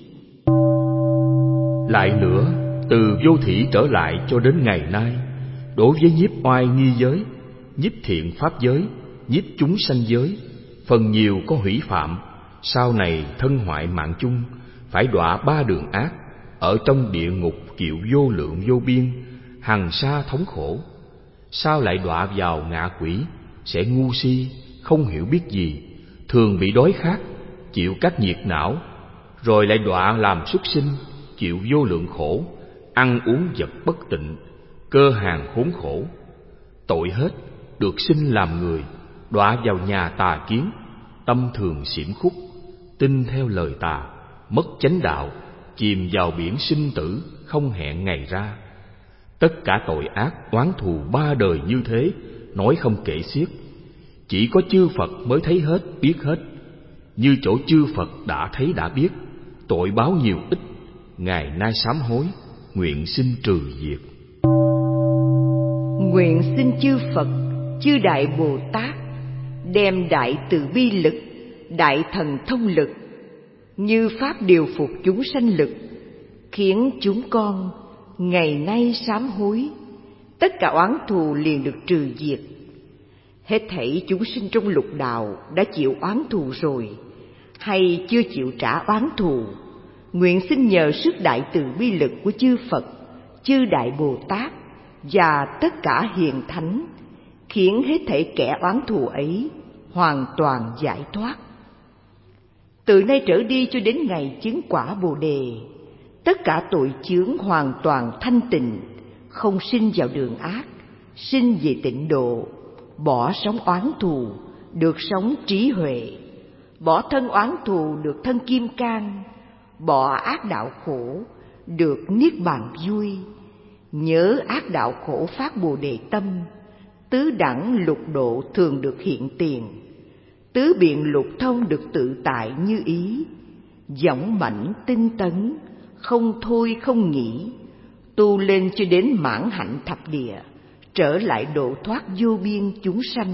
Lại nữa, từ vô thủy trở lại cho đến ngày nay, đối với nhiếp oai nghi giới, nhiếp thiện pháp giới, nhiếp chúng sanh giới, phần nhiều có hủy phạm, sau này thân hoại mạng chung, phải đọa ba đường ác, ở trong địa ngục chịu vô lượng vô biên, hằng sa thống khổ. Sau lại đọa vào ngạ quỷ, sẽ ngu si, không hiểu biết gì, thường bị đói khát, chịu các nhiệt não, rồi lại đọa làm súc sinh, chịu vô lượng khổ, ăn uống vật bất tịnh, cơ hàng khốn khổ. Tội hết, được sinh làm người, đọa vào nhà tà kiến, tâm thường xỉm khúc, tin theo lời tà, mất chánh đạo, chìm vào biển sinh tử, không hẹn ngày ra. Tất cả tội ác oán thù ba đời như thế, nói không kể xiết. Chỉ có chư Phật mới thấy hết, biết hết. Như chỗ chư Phật đã thấy đã biết, tội báo nhiều ít, ngày nay sám hối, nguyện xin trừ diệt. Nguyện xin chư Phật, chư Đại Bồ Tát, đem đại từ bi lực, đại thần thông lực, như pháp điều phục chúng sanh lực, khiến chúng con ngày nay sám hối, tất cả oán thù liền được trừ diệt. Hết thảy chúng sinh trong lục đạo đã chịu oán thù rồi, hay chưa chịu trả oán thù, nguyện xin nhờ sức đại từ bi lực của chư Phật, chư Đại Bồ Tát và tất cả hiền thánh, khiến hết thảy kẻ oán thù ấy hoàn toàn giải thoát. Từ nay trở đi cho đến ngày chứng quả Bồ Đề, tất cả tội chướng hoàn toàn thanh tịnh, không sinh vào đường ác, sinh về tịnh độ, bỏ sống oán thù, được sống trí huệ, bỏ thân oán thù, được thân kim cang, bỏ ác đạo khổ, được niết bàn vui, nhớ ác đạo khổ phát Bồ Đề tâm, tứ đẳng lục độ thường được hiện tiền, tứ biện lục thông được tự tại như ý, dõng mãnh tinh tấn, không thôi không nghỉ, tu lên cho đến mãn hạnh thập địa, trở lại độ thoát vô biên chúng sanh.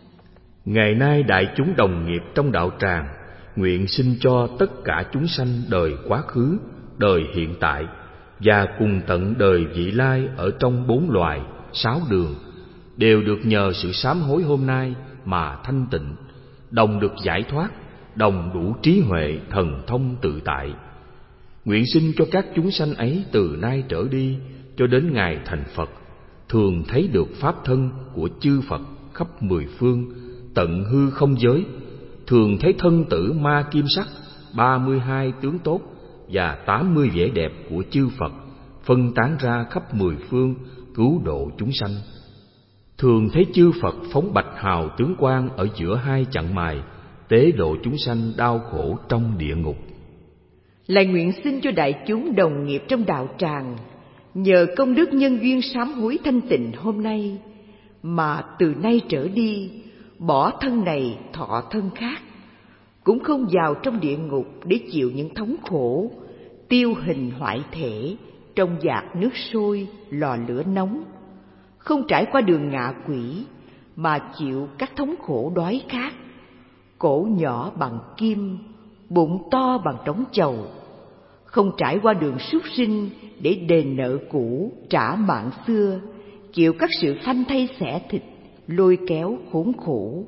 Ngày nay đại chúng đồng nghiệp trong đạo tràng, nguyện xin cho tất cả chúng sanh đời quá khứ, đời hiện tại và cùng tận đời vị lai ở trong bốn loài, sáu đường, đều được nhờ sự sám hối hôm nay mà thanh tịnh, đồng được giải thoát, đồng đủ trí huệ thần thông tự tại. Nguyện xin cho các chúng sanh ấy từ nay trở đi cho đến ngày thành Phật, thường thấy được pháp thân của chư Phật khắp mười phương, tận hư không giới, thường thấy thân tử ma kim sắc, ba mươi hai tướng tốt và tám mươi vẻ đẹp của chư Phật phân tán ra khắp mười phương cứu độ chúng sanh. Thường thấy chư Phật phóng bạch hào tướng quang ở giữa hai chặng mài, tế độ chúng sanh đau khổ trong địa ngục. Lại nguyện xin cho đại chúng đồng nghiệp trong đạo tràng, nhờ công đức nhân duyên sám hối thanh tịnh hôm nay, mà từ nay trở đi bỏ thân này thọ thân khác, cũng không vào trong địa ngục để chịu những thống khổ, tiêu hình hoại thể trong vạc nước sôi, lò lửa nóng, không trải qua đường ngạ quỷ mà chịu các thống khổ đói khát, cổ nhỏ bằng kim, bụng to bằng trống chầu, không trải qua đường súc sinh để đền nợ cũ, trả mạng xưa, chịu các sự phanh thây xẻ thịt, lôi kéo khốn khổ.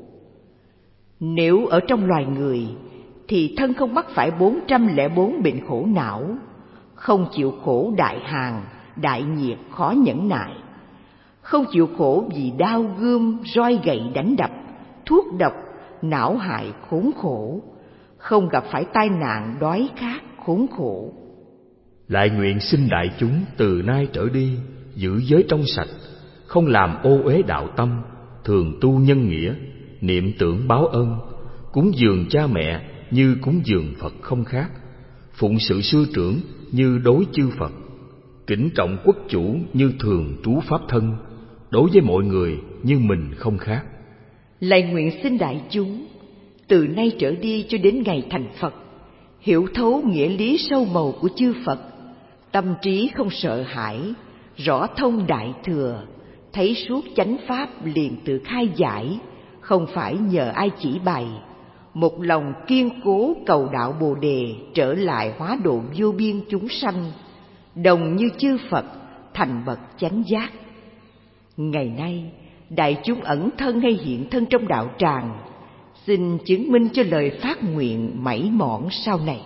Nếu ở trong loài người thì thân không mắc phải bốn trăm lẻ bốn bệnh khổ não, không chịu khổ đại hàn, đại nhiệt khó nhẫn nại, không chịu khổ vì đao gươm, roi gậy đánh đập, thuốc độc, não hại khốn khổ, không gặp phải tai nạn đói khát khốn khổ. Lại nguyện xin đại chúng từ nay trở đi giữ giới trong sạch, không làm ô uế đạo tâm, thường tu nhân nghĩa, niệm tưởng báo ân, cúng dường cha mẹ như cúng dường Phật không khác, phụng sự sư trưởng như đối chư Phật, kính trọng quốc chủ như thường trú pháp thân, đối với mọi người như mình không khác. Lạy nguyện xin đại chúng, từ nay trở đi cho đến ngày thành Phật, hiểu thấu nghĩa lý sâu màu của chư Phật, tâm trí không sợ hãi, rõ thông đại thừa, thấy suốt chánh pháp liền tự khai giải, không phải nhờ ai chỉ bày, một lòng kiên cố cầu đạo Bồ đề, trở lại hóa độ vô biên chúng sanh, đồng như chư Phật thành bậc chánh giác. Ngày nay đại chúng ẩn thân hay hiện thân trong đạo tràng, xin chứng minh cho lời phát nguyện mảy mọn sau này.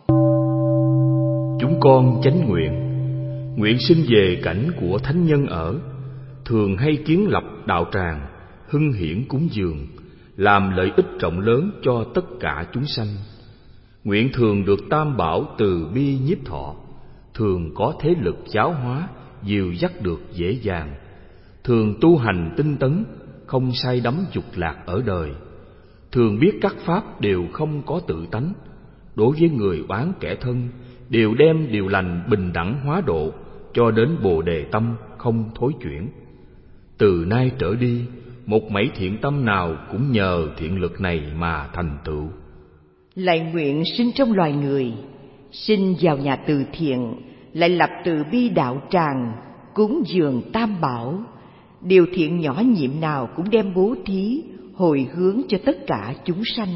Chúng con chánh nguyện, nguyện sinh về cảnh của thánh nhân ở, thường hay kiến lập đạo tràng, hưng hiển cúng dường, làm lợi ích rộng lớn cho tất cả chúng sanh. Nguyện thường được Tam Bảo từ bi nhiếp thọ, thường có thế lực giáo hóa, dìu dắt được dễ dàng, thường tu hành tinh tấn, không say đắm dục lạc ở đời, thường biết các pháp đều không có tự tánh, đối với người oán kẻ thân đều đem điều lành bình đẳng hóa độ, cho đến Bồ đề tâm không thối chuyển. Từ nay trở đi, một mảy thiện tâm nào cũng nhờ thiện lực này mà thành tựu. Lại nguyện sinh trong loài người, sinh vào nhà từ thiện, lại lập từ bi đạo tràng, cúng dường Tam Bảo, điều thiện nhỏ nhiệm nào cũng đem bố thí, hồi hướng cho tất cả chúng sanh.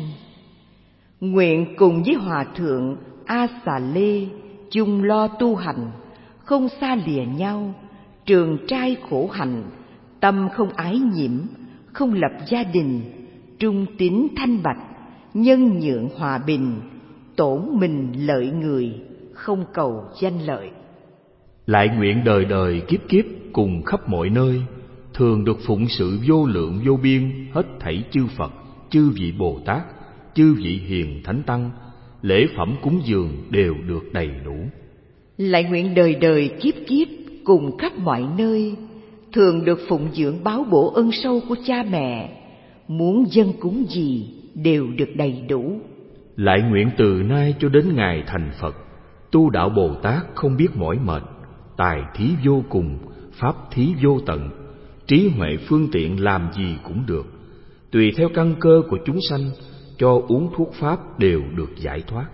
Nguyện cùng với Hòa Thượng A Xà Lê chung lo tu hành, không xa lìa nhau, trường trai khổ hạnh, tâm không ái nhiễm, không lập gia đình, trung tín thanh bạch, nhân nhượng hòa bình, tổn mình lợi người, không cầu danh lợi. Lại nguyện đời đời kiếp kiếp cùng khắp mọi nơi, thường được phụng sự vô lượng vô biên hết thảy chư Phật, chư vị Bồ Tát, chư vị hiền thánh tăng, lễ phẩm cúng dường đều được đầy đủ. Lại nguyện đời đời kiếp kiếp cùng khắp mọi nơi, thường được phụng dưỡng báo bổ ân sâu của cha mẹ, muốn dâng cúng gì đều được đầy đủ. Lại nguyện từ nay cho đến ngày thành Phật, tu đạo Bồ Tát không biết mỏi mệt, tài thí vô cùng, pháp thí vô tận, trí huệ phương tiện làm gì cũng được, tùy theo căn cơ của chúng sanh, cho uống thuốc pháp đều được giải thoát.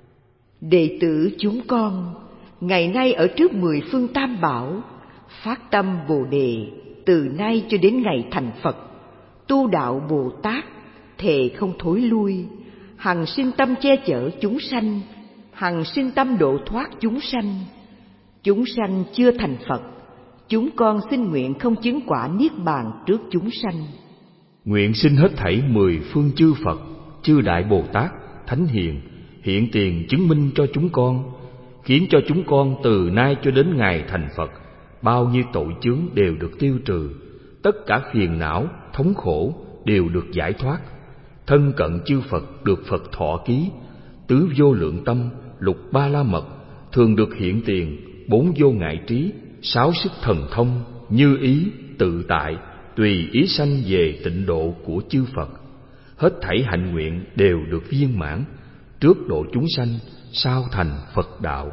Đệ tử chúng con ngày nay ở trước mười phương Tam Bảo, phát tâm Bồ đề, từ nay cho đến ngày thành Phật, tu đạo Bồ Tát, thề không thối lui, hằng sinh tâm che chở chúng sanh, hằng sinh tâm độ thoát chúng sanh. Chúng sanh chưa thành Phật, chúng con xin nguyện không chứng quả niết bàn trước chúng sanh. Nguyện xin hết thảy mười phương chư Phật, chư Đại Bồ Tát, Thánh Hiền hiện tiền chứng minh cho chúng con, khiến cho chúng con từ nay cho đến ngày thành Phật, bao nhiêu tội chướng đều được tiêu trừ, tất cả phiền não, thống khổ đều được giải thoát. Thân cận chư Phật được Phật thọ ký, tứ vô lượng tâm, lục ba la mật, thường được hiện tiền, bốn vô ngại trí, sáu sức thần thông, như ý, tự tại, tùy ý sanh về tịnh độ của chư Phật. Hết thảy hạnh nguyện đều được viên mãn, trước độ chúng sanh, sau thành Phật đạo.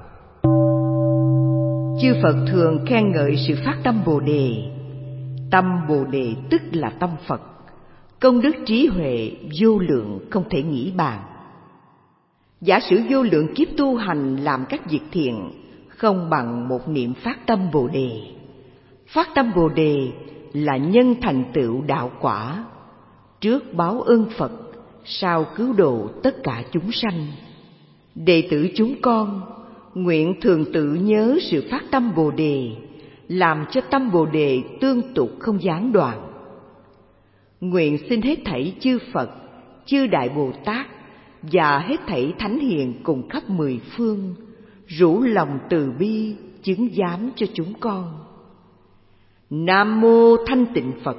Chư Phật thường khen ngợi sự phát tâm Bồ đề. Tâm Bồ đề tức là tâm Phật, công đức trí huệ vô lượng không thể nghĩ bàn. Giả sử vô lượng kiếp tu hành làm các việc thiện, không bằng một niệm phát tâm Bồ đề. Phát tâm Bồ đề là nhân thành tựu đạo quả, trước báo ơn Phật, sau cứu độ tất cả chúng sanh. Đệ tử chúng con nguyện thường tự nhớ sự phát tâm Bồ đề, làm cho tâm Bồ đề tương tục không gián đoạn. Nguyện xin hết thảy chư Phật, chư Đại Bồ Tát và hết thảy Thánh Hiền cùng khắp mười phương rủ lòng từ bi chứng giám cho chúng con. Nam mô Thanh Tịnh Phật.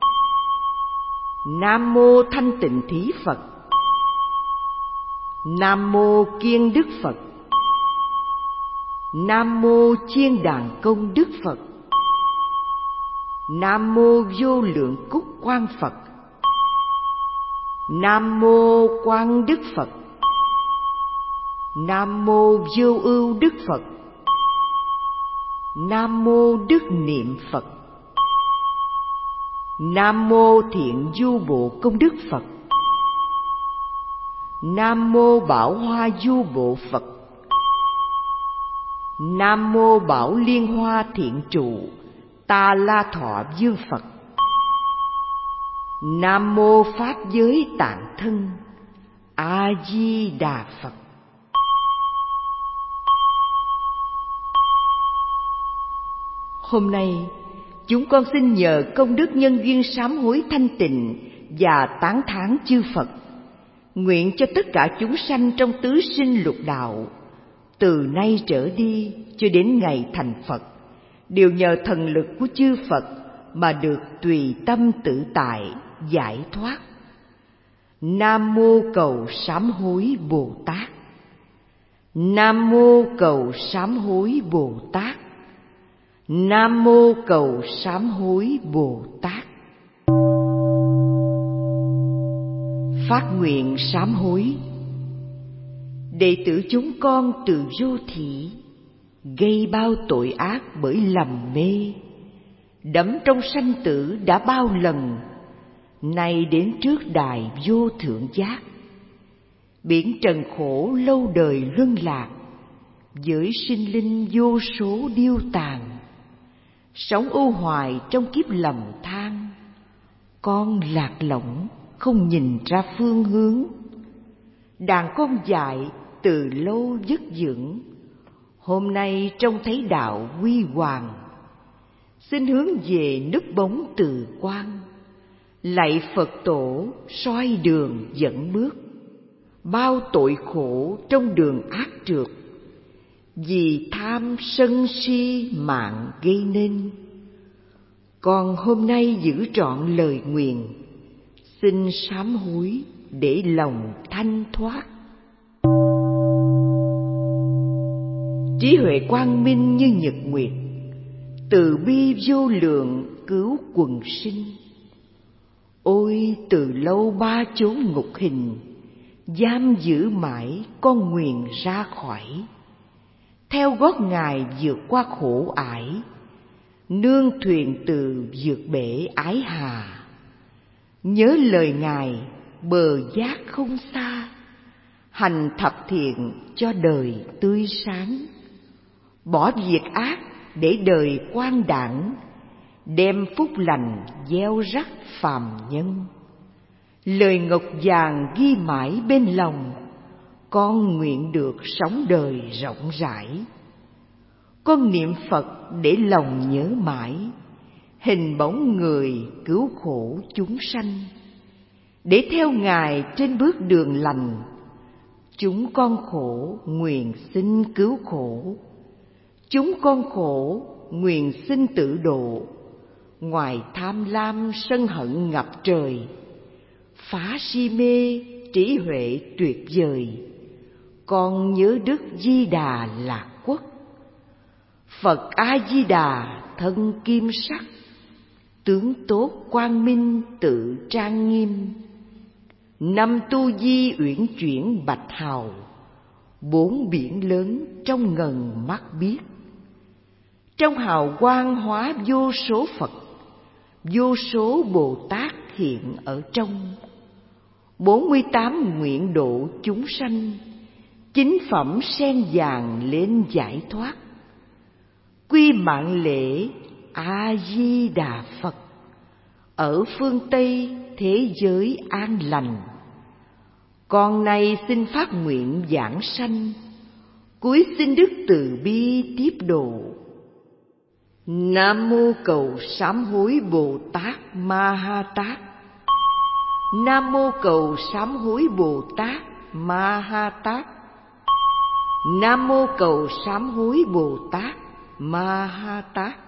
Nam mô Thanh Tịnh Thí Phật. Nam mô Kiên Đức Phật. Nam mô Chiên Đàn Công Đức Phật. Nam mô Vô Lượng Cúc Quang Phật. Nam mô Quang Đức Phật. Nam mô Vô Ưu Đức Phật. Nam mô Đức Niệm Phật. Nam mô Thiện Du Bộ Công Đức Phật. Nam mô Bảo Hoa Du Bộ Phật. Nam mô Bảo Liên Hoa Thiện Trụ Ta La Thọ Dương Phật. Nam mô Pháp Giới Tạng Thân A Di Đà Phật. Hôm nay chúng con xin nhờ công đức nhân duyên sám hối thanh tịnh và tán thán chư Phật, nguyện cho tất cả chúng sanh trong tứ sinh lục đạo từ nay trở đi cho đến ngày thành Phật đều nhờ thần lực của chư Phật mà được tùy tâm tự tại giải thoát. Nam mô Cầu Sám Hối Bồ Tát. Nam mô Cầu Sám Hối Bồ Tát. Nam mô Cầu Sám Hối Bồ Tát. Phát nguyện sám hối. Đệ tử chúng con từ vô thỉ gây bao tội ác bởi lầm mê, đắm trong sanh tử đã bao lần, nay đến trước đài vô thượng giác. Biển trần khổ lâu đời luân lạc, với sinh linh vô số điêu tàn, sống ưu hoài trong kiếp lầm than. Con lạc lõng không nhìn ra phương hướng, đàn con dại từ lâu dứt dưỡng, hôm nay trông thấy đạo huy hoàng, xin hướng về núp bóng từ quang, lạy Phật tổ soi đường dẫn bước. Bao tội khổ trong đường ác trượt, vì tham sân si mạng gây nên. Con hôm nay giữ trọn lời nguyện, xin sám hối để lòng thanh thoát. Trí huệ quang minh như nhật nguyệt, từ bi vô lượng cứu quần sinh. Ôi từ lâu ba chốn ngục hình, giam giữ mãi con nguyền ra khỏi. Theo gót Ngài vượt qua khổ ải, nương thuyền từ vượt bể ái hà. Nhớ lời Ngài bờ giác không xa, hành thập thiện cho đời tươi sáng. Bỏ việc ác để đời quan đẳng, đem phúc lành gieo rắc phàm nhân. Lời ngọc vàng ghi mãi bên lòng, con nguyện được sống đời rộng rãi. Con niệm Phật để lòng nhớ mãi, hình bóng người cứu khổ chúng sanh. Để theo Ngài trên bước đường lành, chúng con khổ nguyện xin cứu khổ. Chúng con khổ nguyện xin tự độ, ngoài tham lam sân hận ngập trời. Phá si mê trí huệ tuyệt vời, con nhớ Đức Di Đà Lạc Quốc. Phật A Di Đà thân kim sắc, tướng tốt quang minh tự trang nghiêm. Năm tu di uyển chuyển bạch hào, bốn biển lớn trong ngần mắt biết. Trong hào quang hóa vô số Phật, vô số Bồ Tát hiện ở trong. Bốn mươi tám nguyện độ chúng sanh, chính phẩm sen vàng lên giải thoát. Quy mạng lễ A Di Đà Phật, ở phương Tây thế giới an lành. Con nay xin phát nguyện giảng sanh, cúi xin Đức từ bi tiếp độ. Nam mô Cầu Sám Hối Bồ Tát Ma Ha Tát. Nam mô Cầu Sám Hối Bồ Tát Ma Ha Tát. Nam mô Cầu Sám Hối Bồ Tát Ma Ha Tát.